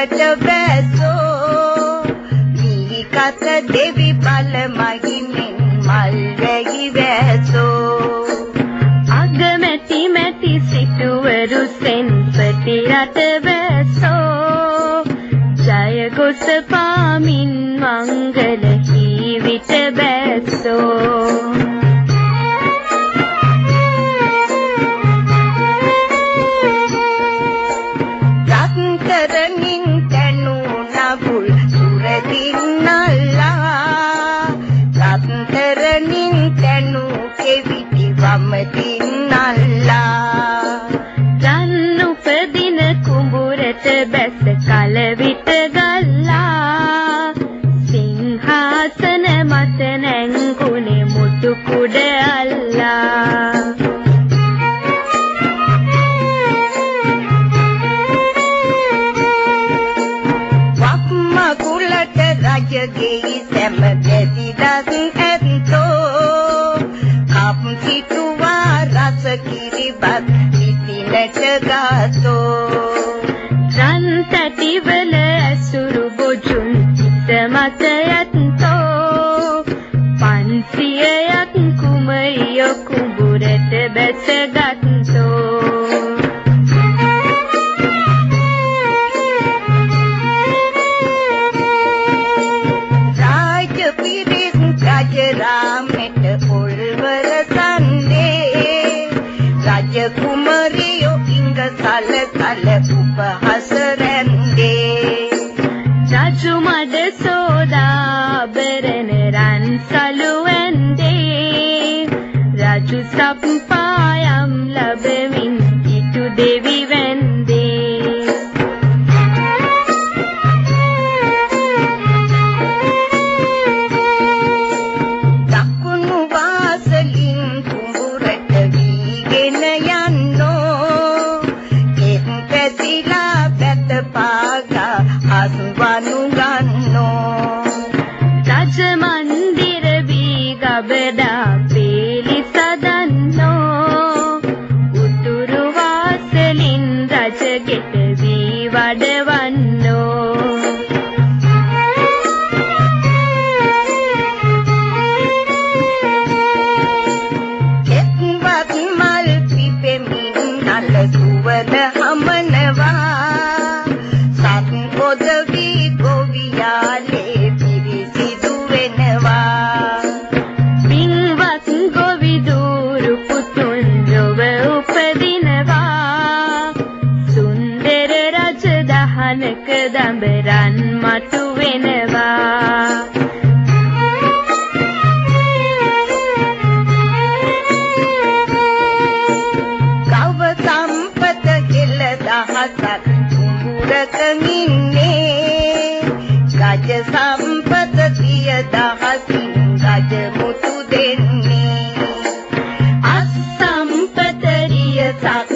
කුඹුරට බැසෝ මීකත දෙවි බල මහිමින් මල් වැහි වැසෝ අගමැති මැති සිටුවරු සෙන්පති රට වැසෝ ජය ගොස පාමින් මංගල ජීවිත බැසෝ රත්තරනින් තනු නබුල් සුරදින් නල්ලා රත්තරනින් තනු කෙවිති වමතින් නල්ලා රන් උපදින කුඹුරට බැස කල විට ගල්ලා සිංහාසන මත නැංගුනේ මුතු කුඩ අල්ලා වක්මකුලට රජගේ සැම දෙසිදස් ඇත්තෝ කප් සිටුවා රස කිරිබත් විසිනට ගාතෝ රන් තැටිවල ඇසුරු බොජුන් සිත මත ඇත්තෝ 500ක් කුමරියෝ කුඹුරට බැසගත්තෝ රාජරාමෙට පොල්වර සන්දේ රජ කුමරියෝ ඉංග සල සල උපහස රැන්දේ රජු මඩ සෝදාබරණ රන් සලු ඇන්දේ රජු සප්පායම් ලැබමින් ඉටු දෙවි වැන්දේ දකුණු වාසලින් කුඹුරට වීගෙන යන්නෝ එත් පැතිලා පැත පාගා අස්වනු ගන්නෝ රජ මන්දිර වී ගබඩා පේලි සදන්නෝ උතුරු වාසලින් රජ ගෙට වී වඩවන්නෝ එක්වත් මල් පිපෙමින් නල සුවඳ හමනවා සත් පොද වී ගොවියාලේ පිරිසිදු වෙනවා පින්වත් ගොවිදූරු පුතුන් ලොව උපදිනවා සුන්දර රජ දහනක දඹරන් මතු වෙනවා ගව සම්පත කෙල දහසක් කුඹුරක ඉන්නේ ගජ සම්පත සිය දහසින් ගජ මුතු දෙන්නේ අස් සම්පත රිය සක්